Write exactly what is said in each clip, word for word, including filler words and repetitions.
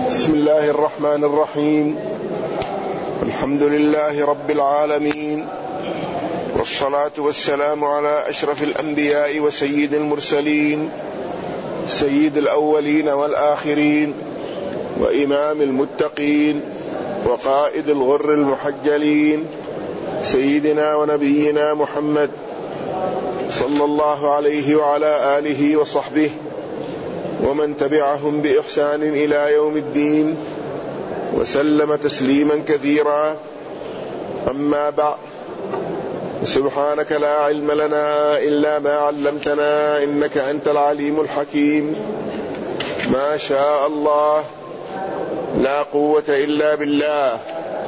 بسم الله الرحمن الرحيم. الحمد لله رب العالمين، والصلاة والسلام على أشرف الأنبياء وسيد المرسلين، سيد الأولين والآخرين، وإمام المتقين، وقائد الغر المحجلين، سيدنا ونبينا محمد صلى الله عليه وعلى آله وصحبه ومن تبعهم بإحسان إلى يوم الدين، وسلم تسليما كثيرا. أما بعد، سبحانك لا علم لنا إلا ما علمتنا إنك أنت العليم الحكيم. ما شاء الله، لا قوة إلا بالله.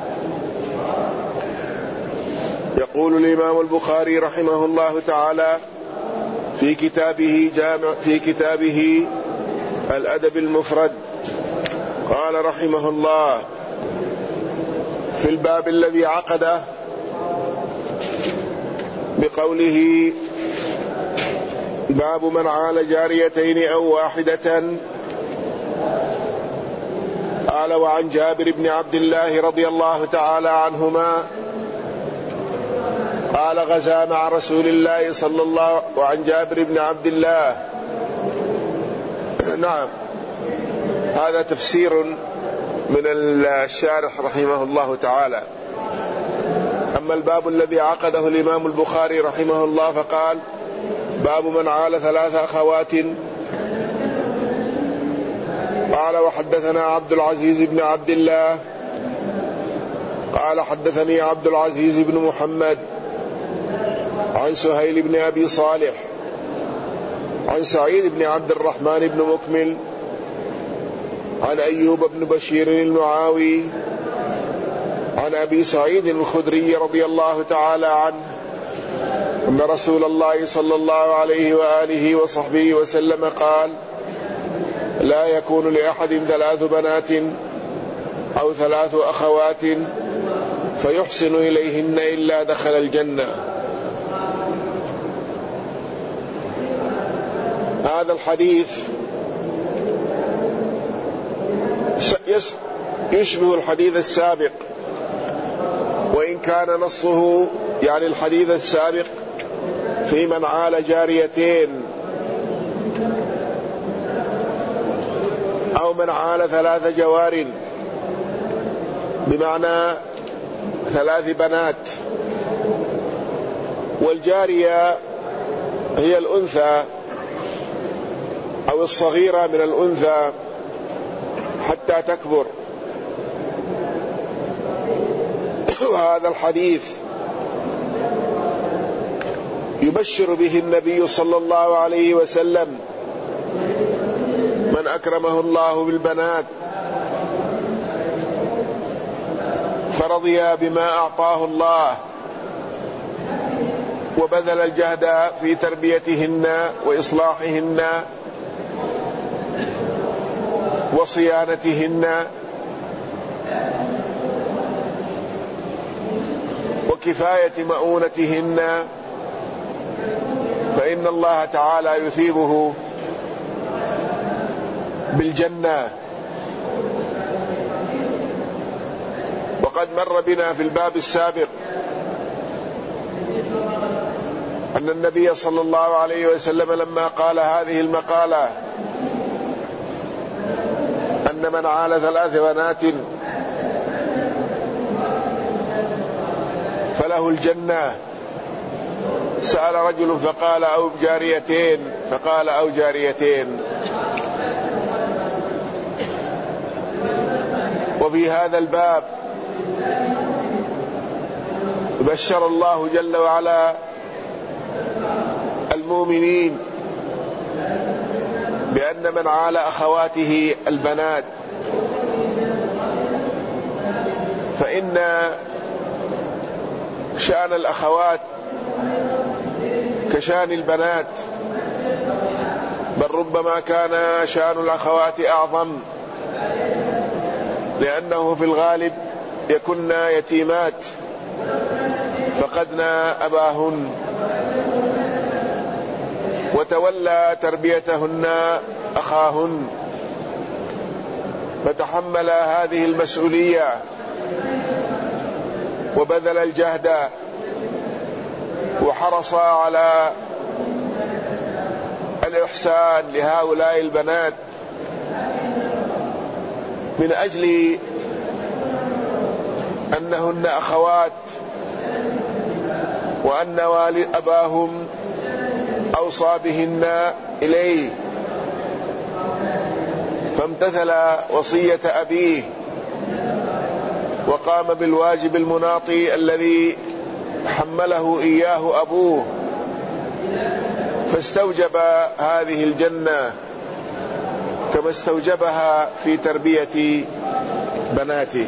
يقول الإمام البخاري رحمه الله تعالى في كتابه جامع في كتابه الأدب المفرد، قال رحمه الله في الباب الذي عقده بقوله: باب من عال جاريتين أو واحدة. قال: وعن جابر بن عبد الله رضي الله تعالى عنهما قال: غزا مع رسول الله صلى الله وعن جابر بن عبد الله. نعم، هذا تفسير من الشارح رحمه الله تعالى. أما الباب الذي عقده الإمام البخاري رحمه الله فقال: باب من عال ثلاث أخوات. قال: وحدثنا عبد العزيز بن عبد الله قال: حدثني عبد العزيز بن محمد عن سهيل بن أبي صالح عن سعيد بن عبد الرحمن بن مكمل عن أيوب بن بشير المعاوي عن أبي سعيد الخدري رضي الله تعالى عنه أن رسول الله صلى الله عليه وآله وصحبه وسلم قال: لا يكون لأحد ثلاث بنات أو ثلاث أخوات فيحسن إليهن إلا دخل الجنة. هذا الحديث يشبه الحديث السابق، وإن كان نصه يعني الحديث السابق في من عال جاريتين أو من عال ثلاث جوار، بمعنى ثلاث بنات. والجارية هي الأنثى أو الصغيرة من الأنثى حتى تكبر. وهذا الحديث يبشر به النبي صلى الله عليه وسلم من أكرمه الله بالبنات فرضي بما أعطاه الله وبذل الجهد في تربيتهن وإصلاحهن وصيانتهن وكفاية مؤونتهن، فإن الله تعالى يثيبه بالجنة. وقد مر بنا في الباب السابق أن النبي صلى الله عليه وسلم لما قال هذه المقالة أن من عال ثلاث بنات فله الجنة، سأل رجل فقال: أو جاريتين؟ فقال: أو جاريتين. وفي هذا الباب بشر الله جل وعلا المؤمنين بأن من عال أخواته البنات فإن شأن الأخوات كشأن البنات، بل ربما كان شأن الأخوات أعظم، لأنه في الغالب يكن يتيمات فقدن أباهن، وتولى تربيتهن أخاهن. فتحمل هذه المسؤولية وبذل الجهد وحرص على الإحسان لهؤلاء البنات من أجل أنهن أخوات، وأن والد أباهم أوصى بهن إليه، فامتثل وصية أبيه وقام بالواجب المناطي الذي حمله إياه أبوه، فاستوجب هذه الجنة كما استوجبها في تربية بناته.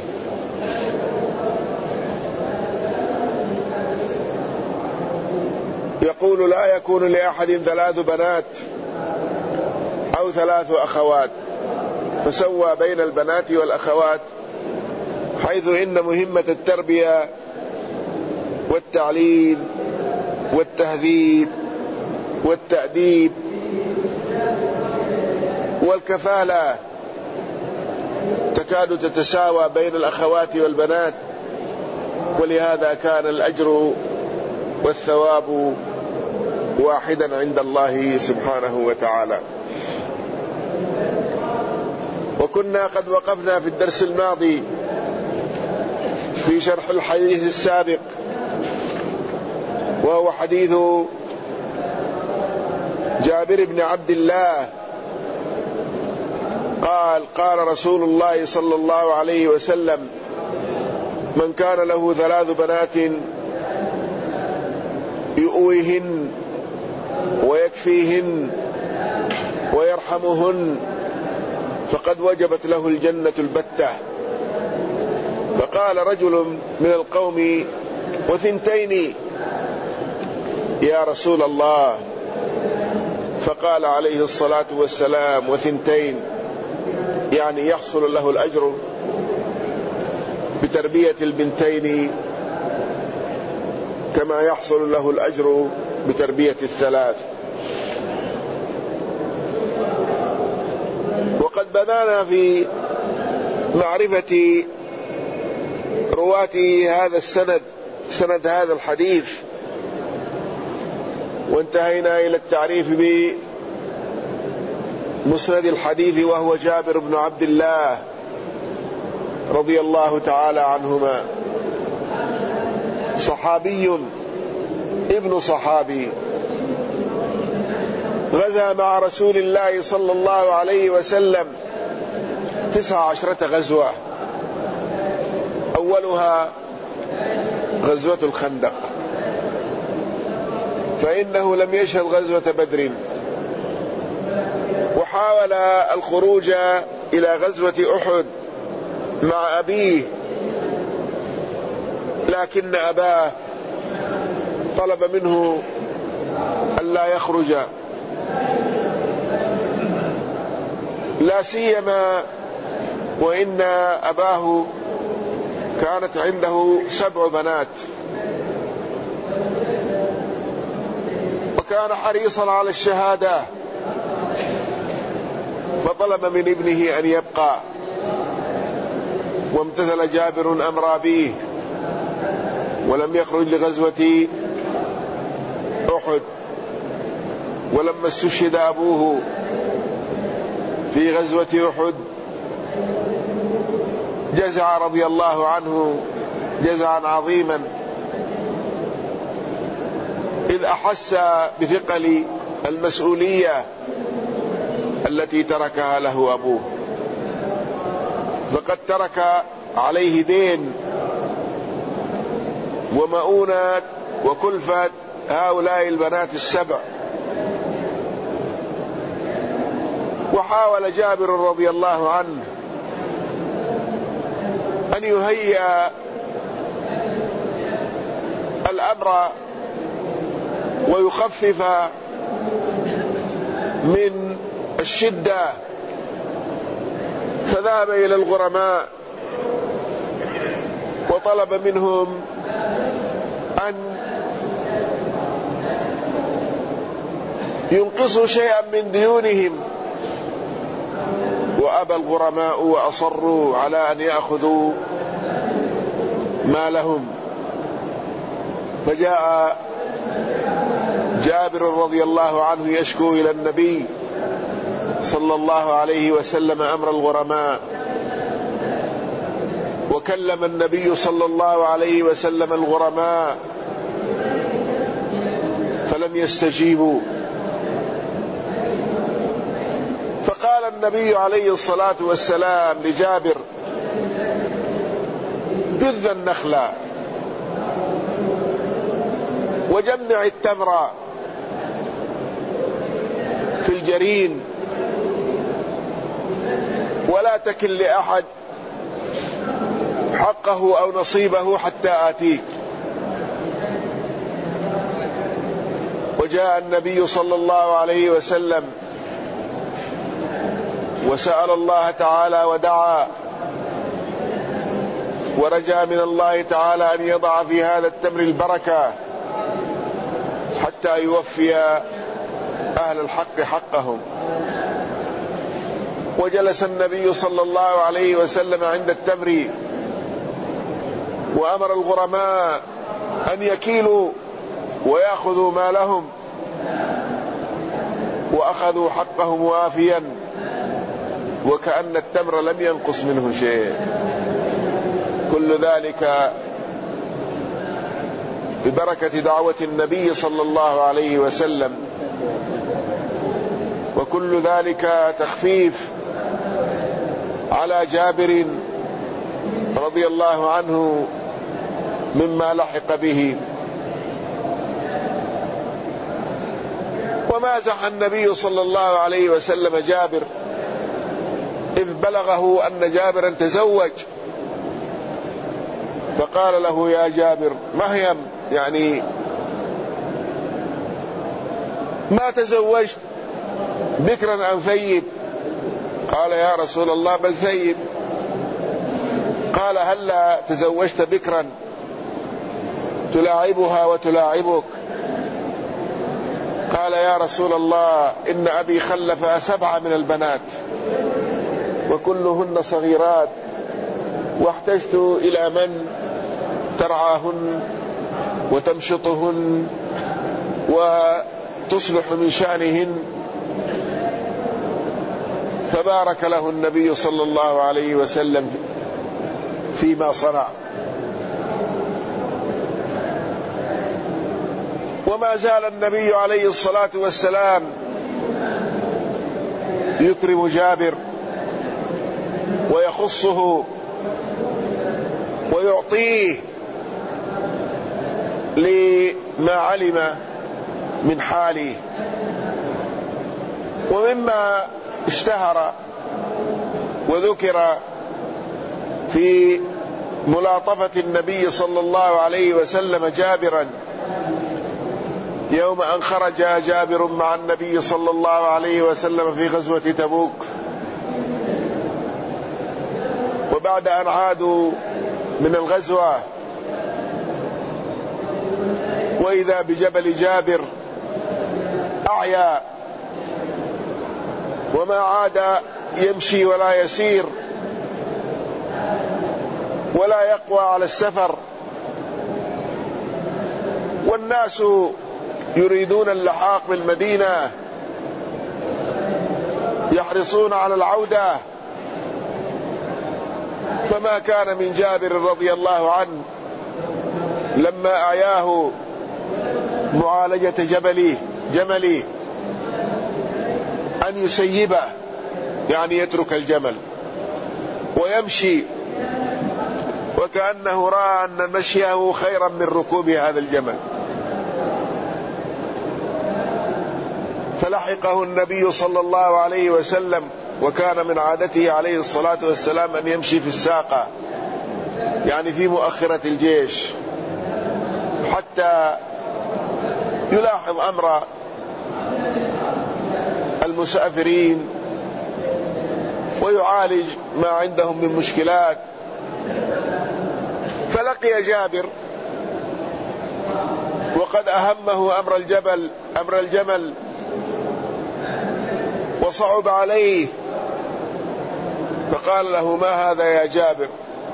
يقول: لا يكون لأحد ثلاث بنات أو ثلاث أخوات، فسوى بين البنات والأخوات، حيث إن مهمة التربية والتعليم والتهذيب والتأديب والكفالة تكاد تتساوى بين الأخوات والبنات، ولهذا كان الأجر والثواب واحدا عند الله سبحانه وتعالى. وكنا قد وقفنا في الدرس الماضي في شرح الحديث السابق، وهو حديث جابر بن عبد الله قال: قال رسول الله صلى الله عليه وسلم: من كان له ثلاث بنات يؤويهن ويكفيهن ويرحمهن فقد وجبت له الجنة البتة. فقال رجل من القوم: وثنتين يا رسول الله؟ فقال عليه الصلاة والسلام: وثنتين يعني يحصل له الأجر بتربية البنتين كما يحصل له الأجر بتربية الثلاث. وقد بدأنا في معرفة رواة هذا السند، سند هذا الحديث، وانتهينا إلى التعريف بمسند الحديث، وهو جابر بن عبد الله رضي الله تعالى عنهما، صحابي ابن صحابي، غزا مع رسول الله صلى الله عليه وسلم تسع عشرة غزوة، أولها غزوة الخندق، فإنه لم يشهد غزوة بدر، وحاول الخروج إلى غزوة أحد مع أبيه، لكن أباه طلب منه ألا يخرج، لا سيما وإن أباه كانت عنده سبع بنات، وكان حريصا على الشهادة، فطلب من ابنه أن يبقى، وامتثل جابر أمر أبيه ولم يخرج لغزوة أحد. ولما استشهد أبوه في غزوة أحد جزع رضي الله عنه جزعا عظيما، إذ أحس بثقل المسؤولية التي تركها له أبوه، فقد ترك عليه دين ومؤونة وكلفة هؤلاء البنات السبع. وحاول جابر رضي الله عنه أن يهيئ الأمر ويخفف من الشدة، فذهب إلى الغرماء وطلب منهم أن ينقصوا شيئا من ديونهم وأبى الغرماء وأصروا على أن يأخذوا مالهم. فجاء جابر رضي الله عنه يشكو إلى النبي صلى الله عليه وسلم أمر الغرماء، وكلم النبي صلى الله عليه وسلم الغرماء فلم يستجيبوا. فقال النبي عليه الصلاة والسلام لجابر: جذ النخل وجمع التمر في الجرين ولا تكل لأحد حقه أو نصيبه حتى آتيك. وجاء النبي صلى الله عليه وسلم وسأل الله تعالى ودعا ورجى من الله تعالى أن يضع في هذا التمر البركة حتى يوفي أهل الحق حقهم. وجلس النبي صلى الله عليه وسلم عند التمر وأمر الغرماء أن يكيلوا ويأخذوا مالهم، وأخذوا حقهم وافيا وكأن التمر لم ينقص منه شيء. كل ذلك ببركة دعوة النبي صلى الله عليه وسلم، وكل ذلك تخفيف على جابر رضي الله عنه مما لحق به. ومازح النبي صلى الله عليه وسلم جابر إذ بلغه أن جابرا تزوج، فقال له: يا جابر مهيم، يعني ما تزوجت بكرا أم ثيب؟ قال: يا رسول الله بل ثيب. قال: هلا تزوجت بكرا تلاعبها وتلاعبك؟ قال: يا رسول الله إن أبي خلف سبعة من البنات وكلهن صغيرات، واحتجت إلى من ترعاهن وتمشطهن وتصلح من شأنهن. فبارك له النبي صلى الله عليه وسلم فيما صنع. وما زال النبي عليه الصلاة والسلام يكرم جابر ويخصه ويعطيه لما علم من حاله. ومما اشتهر وذكر في ملاطفة النبي صلى الله عليه وسلم جابرا يوم أن خرج جابر مع النبي صلى الله عليه وسلم في غزوة تبوك، وبعد أن عادوا من الغزوة وإذا بجبل جابر أعيا وما عاد يمشي ولا يسير ولا يقوى على السفر، والناس يريدون اللحاق بالمدينة يحرصون على العودة. فما كان من جابر رضي الله عنه لما أعياه معالجة جبله جمله أن يسيبه، يعني يترك الجمل ويمشي، وكأنه رأى أن مشيه خيرا من ركوب هذا الجمل. فلحقه النبي صلى الله عليه وسلم، وكان من عادته عليه الصلاة والسلام أن يمشي في الساقة، يعني في مؤخرة الجيش، حتى يلاحظ أمر المسافرين ويعالج ما عندهم من مشكلات. فلقي جابر وقد أهمه أمر الجبل أمر الجمل وصعب عليه فقال له: ما هذا يا جابر؟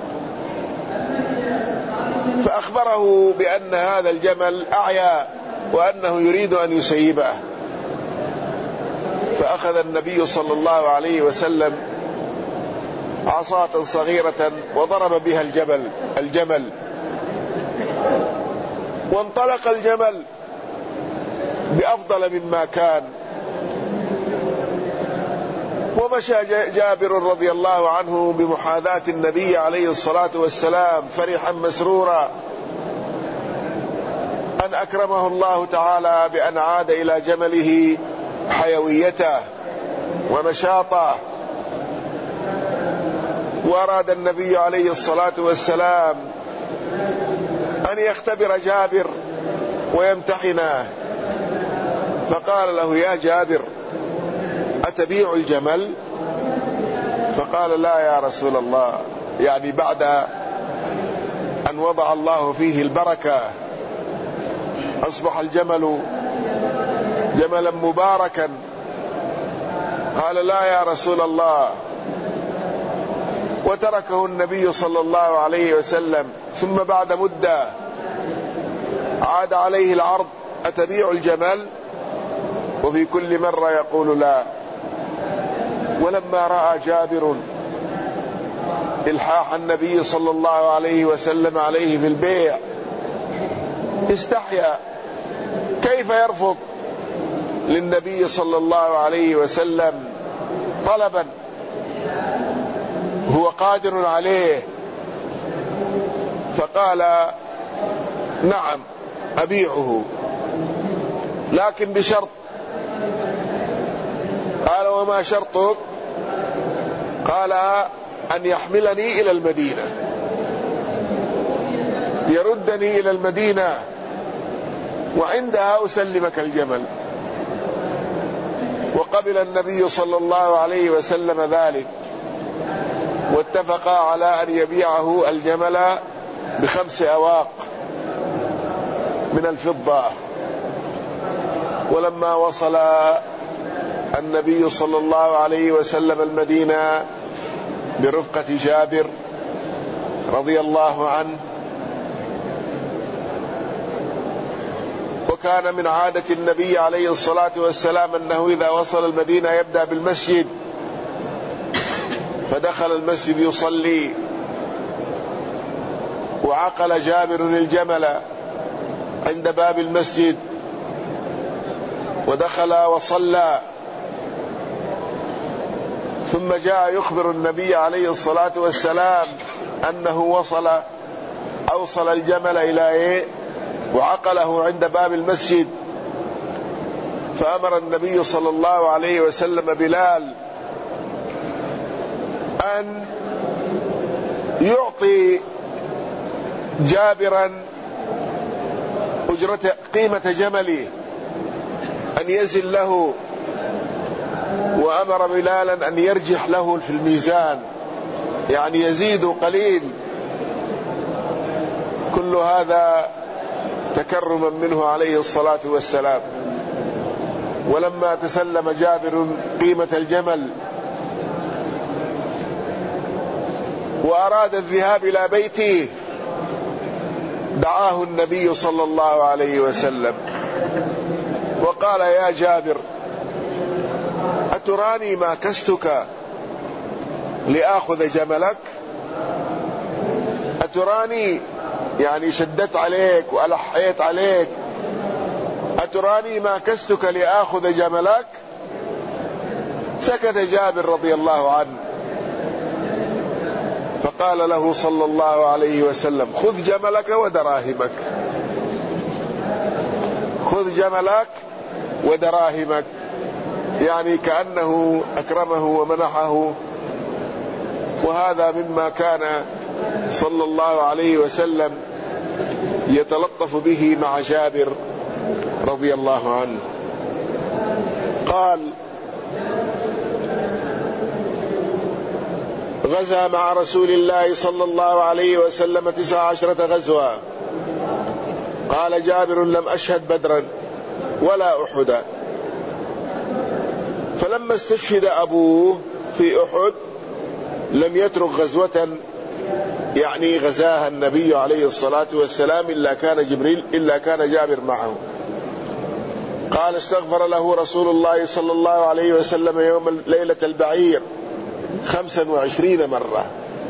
فأخبره بأن هذا الجمل أعيا وأنه يريد أن يسيبه. فأخذ النبي صلى الله عليه وسلم عصاة صغيرة وضرب بها الجبل الجمل وانطلق الجمل بأفضل مما كان. ومشى جابر رضي الله عنه بمحاذاة النبي عليه الصلاة والسلام فرحا مسرورا أن أكرمه الله تعالى بأن عاد إلى جمله حيويته ونشاطه. وأراد النبي عليه الصلاة والسلام أن يختبر جابر ويمتحنه، فقال له: يا جابر أتبيع الجمل؟ فقال: لا يا رسول الله، يعني بعد أن وضع الله فيه البركة أصبح الجمل جملا مباركا. قال: لا يا رسول الله. وتركه النبي صلى الله عليه وسلم. ثم بعد مدة عاد عليه العرض: أتبيع الجمل؟ وفي كل مرة يقول: لا. ولما رأى جابر إلحاح النبي صلى الله عليه وسلم عليه في البيع استحيا، كيف يرفض للنبي صلى الله عليه وسلم طلبا هو قادر عليه؟ فقال: نعم أبيعه، لكن بشرط. قال: وما شرطك؟ قال: أن يحملني إلى المدينة، يردني إلى المدينة وعندها أسلمك الجمل. وقبل النبي صلى الله عليه وسلم ذلك، واتفقا على أن يبيعه الجمل بخمس أواق من الفضة. ولما وصل النبي صلى الله عليه وسلم المدينة برفقة جابر رضي الله عنه، وكان من عادة النبي عليه الصلاة والسلام أنه إذا وصل المدينة يبدأ بالمسجد، فدخل المسجد يصلي، وعقل جابر الجمل عند باب المسجد ودخل وصلى. ثم جاء يخبر النبي عليه الصلاة والسلام أنه وصل أوصل الجمل إلى إيه وعقله عند باب المسجد. فأمر النبي صلى الله عليه وسلم بلال أن يعطي جابرا أجرة قيمة جمله، أن يزن له، وأمر بلالا أن يرجح له في الميزان، يعني يزيد قليل. كل هذا تكرما منه عليه الصلاة والسلام. ولما تسلم جابر قيمة الجمل وأراد الذهاب إلى بيته، دعاه النبي صلى الله عليه وسلم وقال: يا جابر أتراني ما كستك لآخذ جملك؟ أتراني يعني شدت عليك وألحيت عليك، أتراني ما كستك لآخذ جملك؟ سكت جابر رضي الله عنه، فقال له صلى الله عليه وسلم: خذ جملك ودراهمك، خذ جملك ودراهمك، يعني كأنه أكرمه ومنحه. وهذا مما كان صلى الله عليه وسلم يتلطف به مع جابر رضي الله عنه. قال: غزا مع رسول الله صلى الله عليه وسلم تسع عشرة غزوة. قال جابر: لم أشهد بدرا ولا أحدا. فلما استشهد أبوه في أحد لم يترك غزوة يعني غزاها النبي عليه الصلاة والسلام إلا كان جبريل إلا كان جابر معه. قال استغفر له رسول الله صلى الله عليه وسلم يوم ليلة البعير خمسا وعشرين مرة،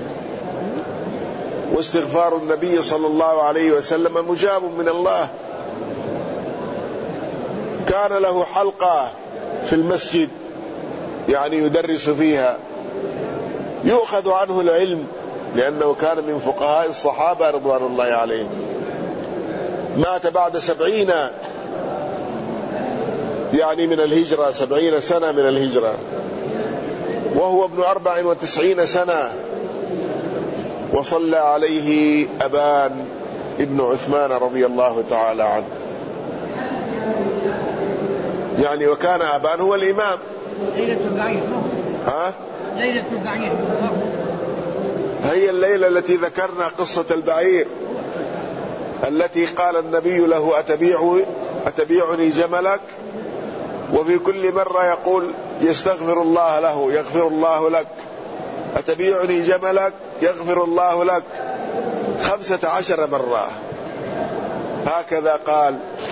واستغفار النبي صلى الله عليه وسلم مجاب من الله. كان له حلقة في المسجد يعني يدرس فيها، يؤخذ عنه العلم لأنه كان من فقهاء الصحابة رضوان الله عليهم. مات بعد سبعين يعني من الهجرة، سبعين سنة من الهجرة، وهو ابن أربع وتسعين سنة، وصلى عليه أبان ابن عثمان رضي الله تعالى عنه. يعني وكان أبان هو الإمام. ليلة البعير ها؟ ليلة البعير هي الليلة التي ذكرنا قصة البعير التي قال النبي له أتبيع أتبيعني جملك، وفي كل مرة يقول يستغفر الله له يغفر الله لك، أتبيعني جملك يغفر الله لك، خمسة عشر مرة هكذا قال.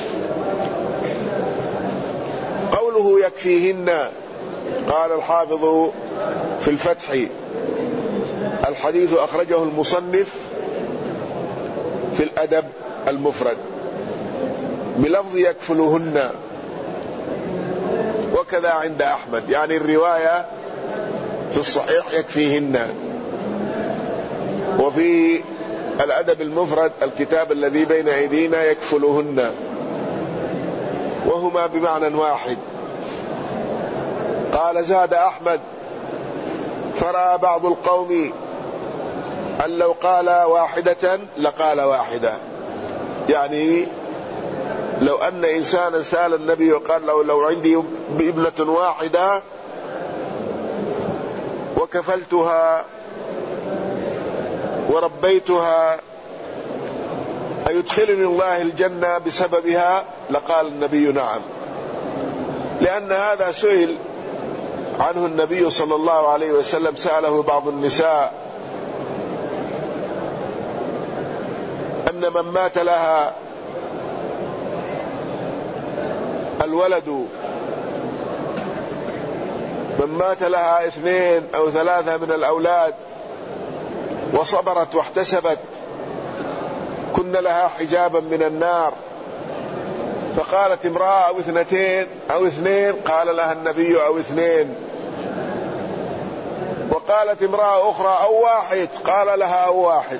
قوله يكفيهن، قال الحافظ في الفتح الحديث أخرجه المصنف في الأدب المفرد بلفظ يكفلهن، وكذا عند أحمد، يعني الرواية في الصحيح يكفيهن. وفي الأدب المفرد الكتاب الذي بين أيدينا يكفلهن، وهما بمعنى واحد. قال زاد أحمد فرأى بعض القوم أن لو قال واحدة لقال واحدة، يعني لو أن إنسانا سأل النبي وقال له لو عندي ابنة واحدة وكفلتها وربيتها أيدخلني الله الجنة بسببها؟ لقال النبي نعم، لأن هذا سئل عنه النبي صلى الله عليه وسلم، سأله بعض النساء أن من مات لها الولد، من مات لها اثنين أو ثلاثة من الأولاد وصبرت واحتسبت كن لها حجابا من النار، فقالت امرأة أو اثنتين أو اثنين، قال لها النبي أو اثنين. وقالت امرأة أخرى أو واحد، قال لها أو واحد.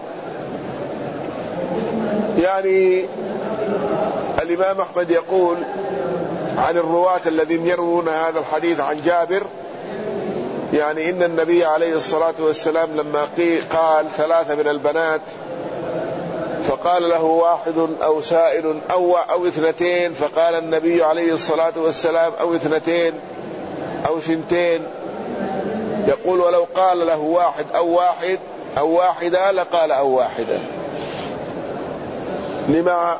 يعني الإمام أحمد يقول عن الرواة الذين يروون هذا الحديث عن جابر، يعني إن النبي عليه الصلاة والسلام لما قال ثلاثة من البنات فقال له واحد أو سائل أو, أو اثنتين، فقال النبي عليه الصلاة والسلام أو اثنتين أو ثنتين، يقول ولو قال له واحد أو واحد أو واحدة لقال أو واحدة، لما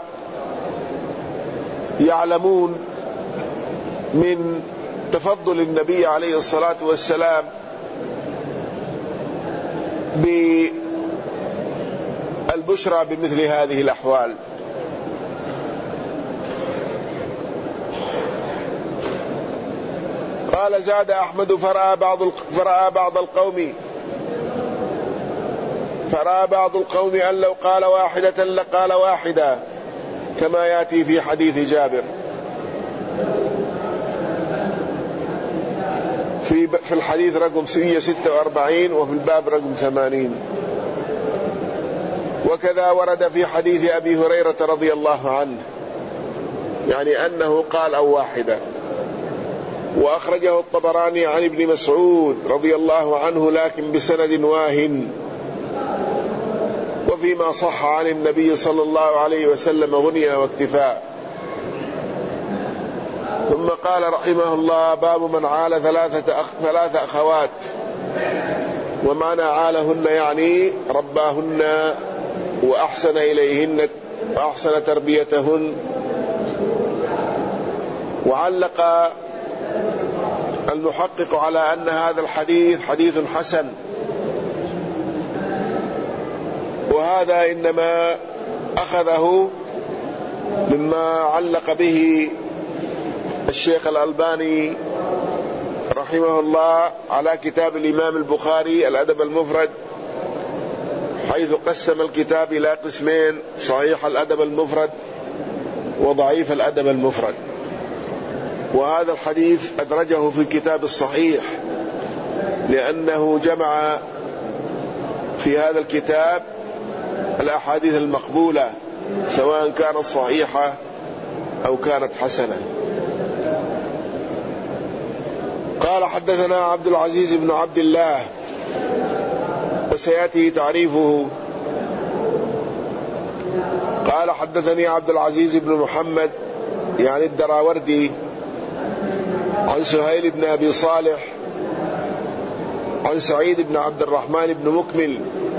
يعلمون من تفضل النبي عليه الصلاة والسلام بالبشرى بمثل هذه الأحوال. قال زاد أحمد فرأى بعض فرأى بعض القوم فرأى بعض القوم أن لو قال واحدة لقال واحدة، كما يأتي في حديث جابر في في الحديث رقم مئة وستة وأربعين وفي الباب رقم ثمانين. وكذا ورد في حديث أبي هريرة رضي الله عنه يعني أنه قال أو واحدة. وأخرجه الطبراني عن ابن مسعود رضي الله عنه لكن بسند واهن، وفيما صح عن النبي صلى الله عليه وسلم غنيا واكتفاء. ثم قال رحمه الله باب من عال ثلاثة, أخ ثلاثة أخوات. ومعنى عالهن يعني رباهن وأحسن إليهن وأحسن تربيتهن. وعلق المحقق على أن هذا الحديث حديث حسن وهذا إنما أخذه مما علق به الشيخ الألباني رحمه الله على كتاب الإمام البخاري الأدب المفرد، حيث قسم الكتاب إلى قسمين: صحيح الأدب المفرد وضعيف الأدب المفرد. وهذا الحديث أدرجه في الكتاب الصحيح لأنه جمع في هذا الكتاب الأحاديث المقبولة سواء كانت صحيحة أو كانت حسنة. قال: حدثنا عبد العزيز بن عبد الله، وسيأتي تعريفه. قال: حدثني عبد العزيز بن محمد يعني الدراوردي عن سهيل بن أبي صالح عن سعيد بن عبد الرحمن بن مكمل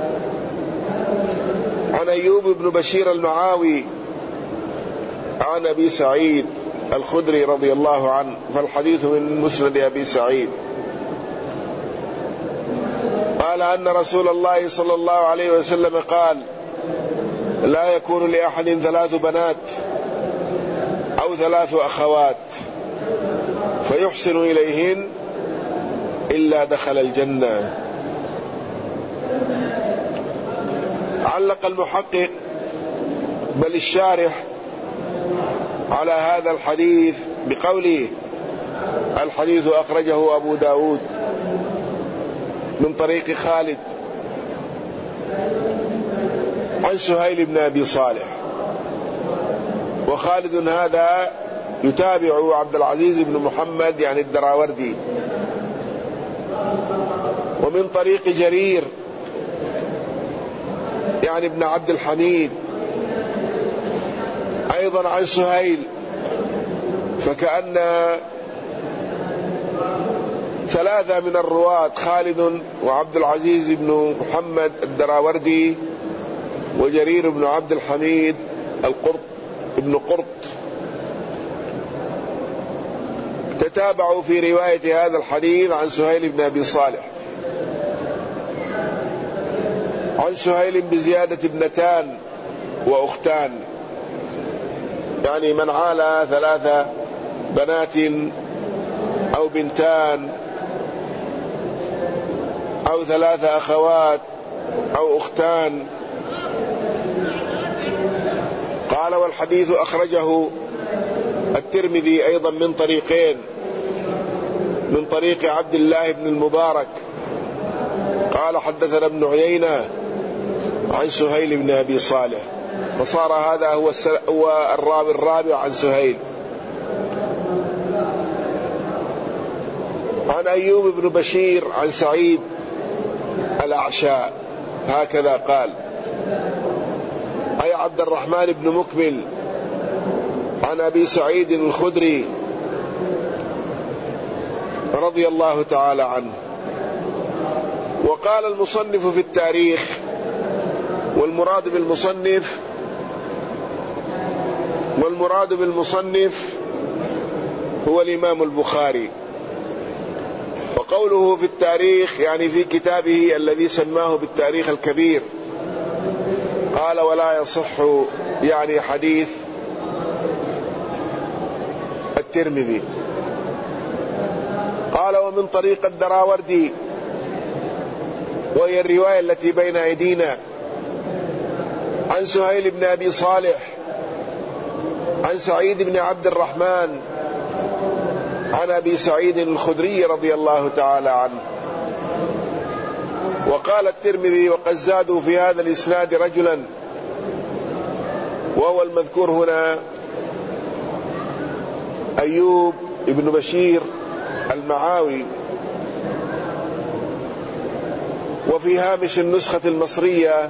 عن أيوب بن بشير المعاوي عن أبي سعيد الخدري رضي الله عنه، فالحديث من مسند أبي سعيد. قال أن رسول الله صلى الله عليه وسلم قال: لا يكون لأحد ثلاث بنات أو ثلاث أخوات فيحسن إليهن إلا دخل الجنة. علق المحقق بل الشارح على هذا الحديث بقوله: الحديث أخرجه أبو داود من طريق خالد عن سهيل بن أبي صالح. وخالد هذا يتابع عبد العزيز بن محمد يعني الدراوردي. ومن طريق جرير يعني ابن عبد الحميد أيضا عن سهيل، فكأن ثلاثة من الرواة خالد وعبد العزيز بن محمد الدراوردي وجرير بن عبد الحميد القرط ابن قرط تتابعوا في رواية هذا الحديث عن سهيل بن أبي صالح. عن سهيل بزيادة ابنتان وأختان، يعني من عال ثلاثة بنات أو بنتان أو ثلاثة أخوات أو أختان. قال: والحديث أخرجه الترمذي أيضا من طريقين، من طريق عبد الله بن المبارك قال: حدثنا ابن عيينة عن سهيل بن أبي صالح، فصار هذا هو, هو الراوي الرابع عن سهيل. عن أيوب بن بشير عن سعيد الأعشاء هكذا قال، أي عبد الرحمن بن مكمل عن أبي سعيد الخدري رضي الله تعالى عنه. وقال المصنف في التاريخ، والمراد بالمصنف والمراد بالمصنف هو الإمام البخاري. وقوله في التاريخ يعني في كتابه الذي سماه بالتاريخ الكبير. قال: ولا يصح يعني حديث الترمذي. قال: ومن طريق الدراوردي، وهي الرواية التي بين أيدينا، عن سهيل بن أبي صالح عن سعيد بن عبد الرحمن عن أبي سعيد الخدري رضي الله تعالى عنه. وقال الترمذي: وقد زادوا في هذا الإسناد رجلا، وهو المذكور هنا أيوب بن بشير المعاوي. وفي هامش النسخة المصرية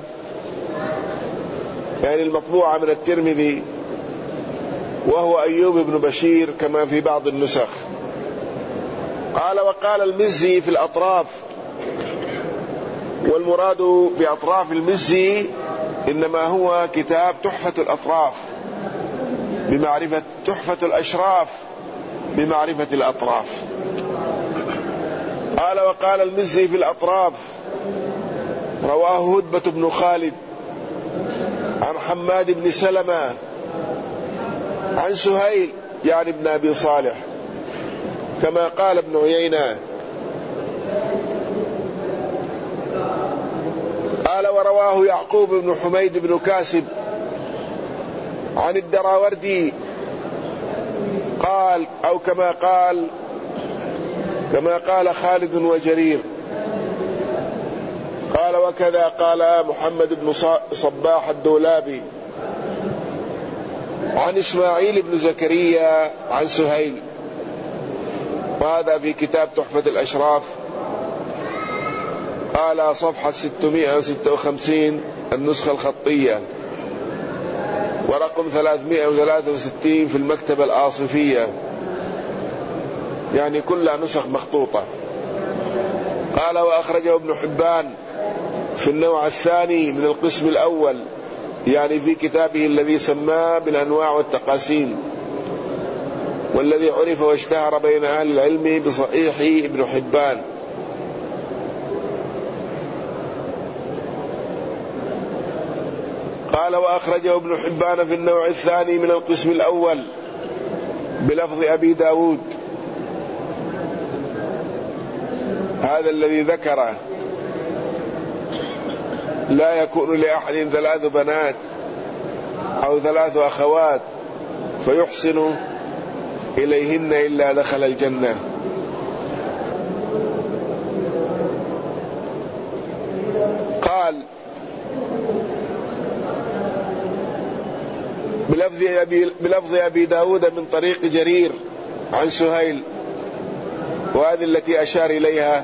يعني المطبوعة من الترمذي وهو أيوب بن بشير كما في بعض النسخ. قال: وقال المزي في الأطراف، والمراد بأطراف المزي إنما هو كتاب تحفة الأطراف بمعرفة تحفة الأشراف بمعرفة الأطراف. قال: وقال المزي في الأطراف، رواه هدبة بن خالد عن حماد بن سلمة عن سهيل يعني ابن أبي صالح كما قال ابن عيينة. قال ورواه يعقوب بن حميد بن كاسب عن الدراوردي قال أو كما قال كما قال خالد وجرير قال وكذا قال محمد بن صباح الدولابي عن إسماعيل بن زكريا عن سهيل، وهذا في كتاب تحفة الأشراف قال صفحة ستمائة وستة وخمسين النسخة الخطية، ورقم ثلاثمائة وثلاثة وستين في المكتبة الآصفية، يعني كلها نسخ مخطوطة. قال وأخرجه ابن حبان في النوع الثاني من القسم الأول، يعني في كتابه الذي سماه بالأنواع والتقاسيم، والذي عرف واشتهر بين أهل العلم بصحيح ابن حبان. قال وأخرجه ابن حبان في النوع الثاني من القسم الأول بلفظ أبي داود، هذا الذي ذكره لا يكون لأحد ثلاث بنات أو ثلاث أخوات فيحسن إليهن إلا دخل الجنة. قال بلفظ أبي, بلفظ أبي داود من طريق جرير عن سهيل، وهذه التي أشار إليها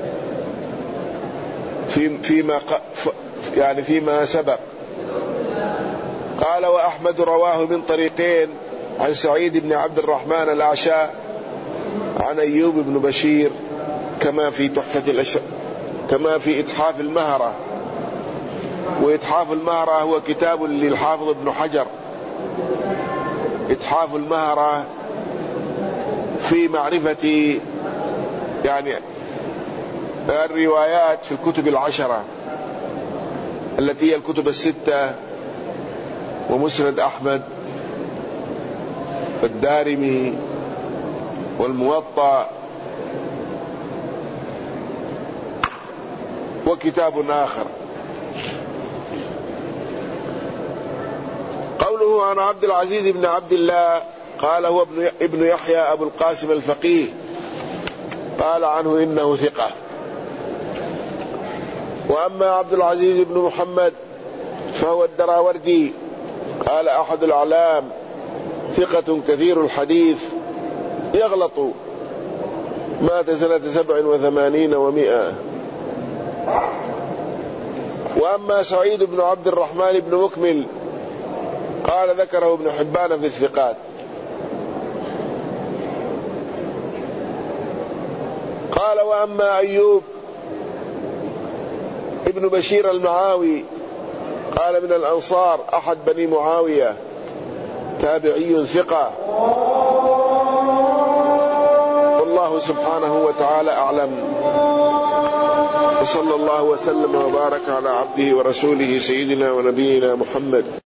في فيما يعني فيما سبق. قال وأحمد رواه من طريقين عن سعيد بن عبد الرحمن الأعشى عن أيوب بن بشير كما في تحفة الأش... كما في إتحاف المهرة. وإتحاف المهرة هو كتاب للحافظ ابن حجر، إتحاف المهرة في معرفة يعني الروايات في الكتب العشرة التي هي الكتب الستة ومسند أحمد والدارمي والموطأ وكتاب آخر. قوله عن عبد العزيز بن عبد الله قال هو ابن يحيى أبو القاسم الفقيه، قال عنه إنه ثقة. وأما عبد العزيز بن محمد فهو الدراوردي قال أحد الأعلام ثقة كثير الحديث يغلط، مات سنة سبع وثمانين ومئة. وأما سعيد بن عبد الرحمن بن مكمل قال ذكره ابن حبان في الثقات. قال وأما أيوب ابن بشير المعاوي قال من الأنصار أحد بني معاوية، تابعي ثقة. والله سبحانه وتعالى أعلم، وصلى الله وسلم وبارك على عبده ورسوله سيدنا ونبينا محمد.